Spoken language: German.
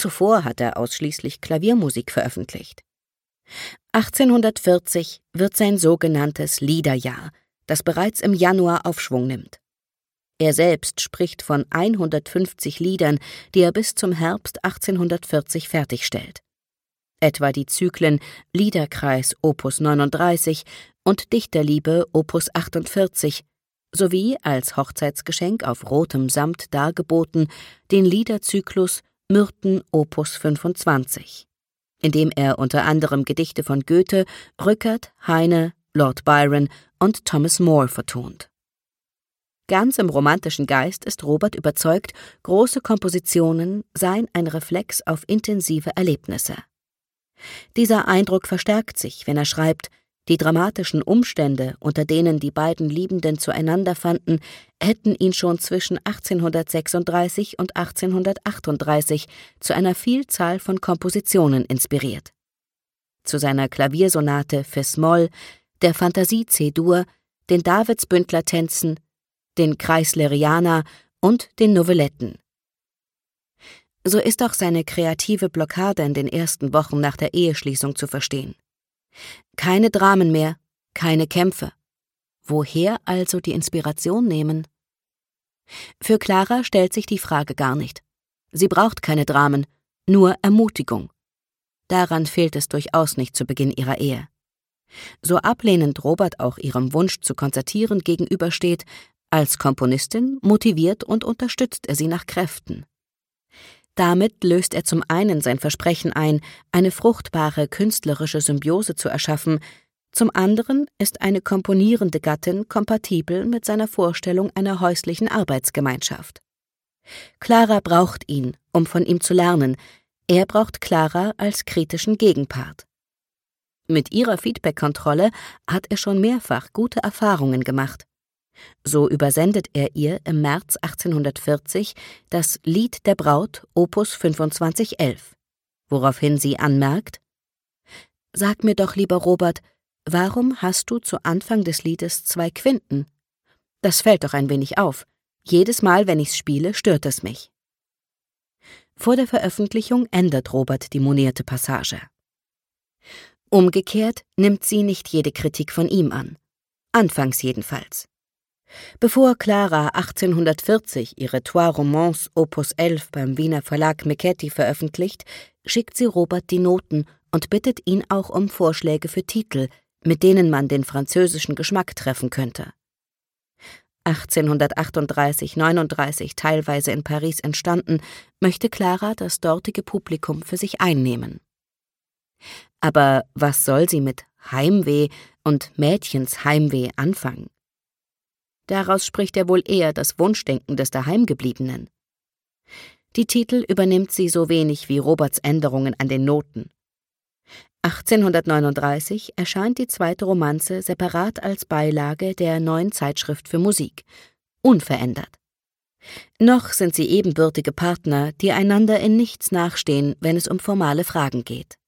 Zuvor hat er ausschließlich Klaviermusik veröffentlicht. 1840 wird sein sogenanntes Liederjahr, das bereits im Januar Aufschwung nimmt. Er selbst spricht von 150 Liedern, die er bis zum Herbst 1840 fertigstellt. Etwa die Zyklen Liederkreis Opus 39 und Dichterliebe Opus 48 sowie, als Hochzeitsgeschenk auf rotem Samt dargeboten, den Liederzyklus Myrten Opus 25, in dem er unter anderem Gedichte von Goethe, Rückert, Heine, Lord Byron und Thomas Moore vertont. Ganz im romantischen Geist ist Robert überzeugt, große Kompositionen seien ein Reflex auf intensive Erlebnisse. Dieser Eindruck verstärkt sich, wenn er schreibt, die dramatischen Umstände, unter denen die beiden Liebenden zueinander fanden, hätten ihn schon zwischen 1836 und 1838 zu einer Vielzahl von Kompositionen inspiriert. Zu seiner Klaviersonate Fis-Moll, der Fantasie C-Dur, den Davidsbündler-Tänzen, den Kreisleriana und den Novelletten. So ist auch seine kreative Blockade in den ersten Wochen nach der Eheschließung zu verstehen. Keine Dramen mehr, keine Kämpfe. Woher also die Inspiration nehmen? Für Clara stellt sich die Frage gar nicht. Sie braucht keine Dramen, nur Ermutigung. Daran fehlt es durchaus nicht zu Beginn ihrer Ehe. So ablehnend Robert auch ihrem Wunsch zu konzertieren gegenübersteht, als Komponistin motiviert und unterstützt er sie nach Kräften. Damit löst er zum einen sein Versprechen ein, eine fruchtbare künstlerische Symbiose zu erschaffen, zum anderen ist eine komponierende Gattin kompatibel mit seiner Vorstellung einer häuslichen Arbeitsgemeinschaft. Clara braucht ihn, um von ihm zu lernen, er braucht Clara als kritischen Gegenpart. Mit ihrer Feedback-Kontrolle hat er schon mehrfach gute Erfahrungen gemacht. So übersendet er ihr im März 1840 das Lied der Braut Opus 2511, woraufhin sie anmerkt: »Sag mir doch, lieber Robert, warum hast du zu Anfang des Liedes 2 Quinten? Das fällt doch ein wenig auf. Jedes Mal, wenn ich's spiele, stört es mich.« Vor der Veröffentlichung ändert Robert die monierte Passage. Umgekehrt nimmt sie nicht jede Kritik von ihm an. Anfangs jedenfalls. Bevor Clara 1840 ihre Trois Romances Opus 11 beim Wiener Verlag Michetti veröffentlicht, schickt sie Robert die Noten und bittet ihn auch um Vorschläge für Titel, mit denen man den französischen Geschmack treffen könnte. 1838/39 teilweise in Paris entstanden, möchte Clara das dortige Publikum für sich einnehmen. Aber was soll sie mit Heimweh und Mädchens Heimweh anfangen? Daraus spricht er wohl eher das Wunschdenken des Daheimgebliebenen. Die Titel übernimmt sie so wenig wie Roberts Änderungen an den Noten. 1839 erscheint die zweite Romanze separat als Beilage der Neuen Zeitschrift für Musik, unverändert. Noch sind sie ebenbürtige Partner, die einander in nichts nachstehen, wenn es um formale Fragen geht.